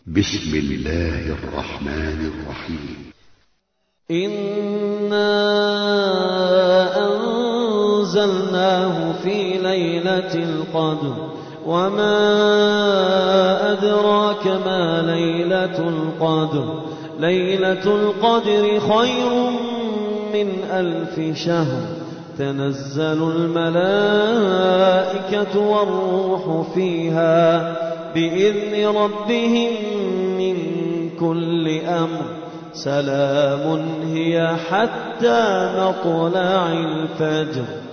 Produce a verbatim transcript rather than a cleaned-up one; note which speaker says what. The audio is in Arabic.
Speaker 1: بسم الله الرحمن الرحيم.
Speaker 2: إنا أنزلناه في ليلة القدر وما أدراك ما ليلة القدر ليلة القدر خير من ألف شهر تنزل الملائكة والروح فيها بإذن ربهم من كل أمر سلام هي حتى مطلع الفجر.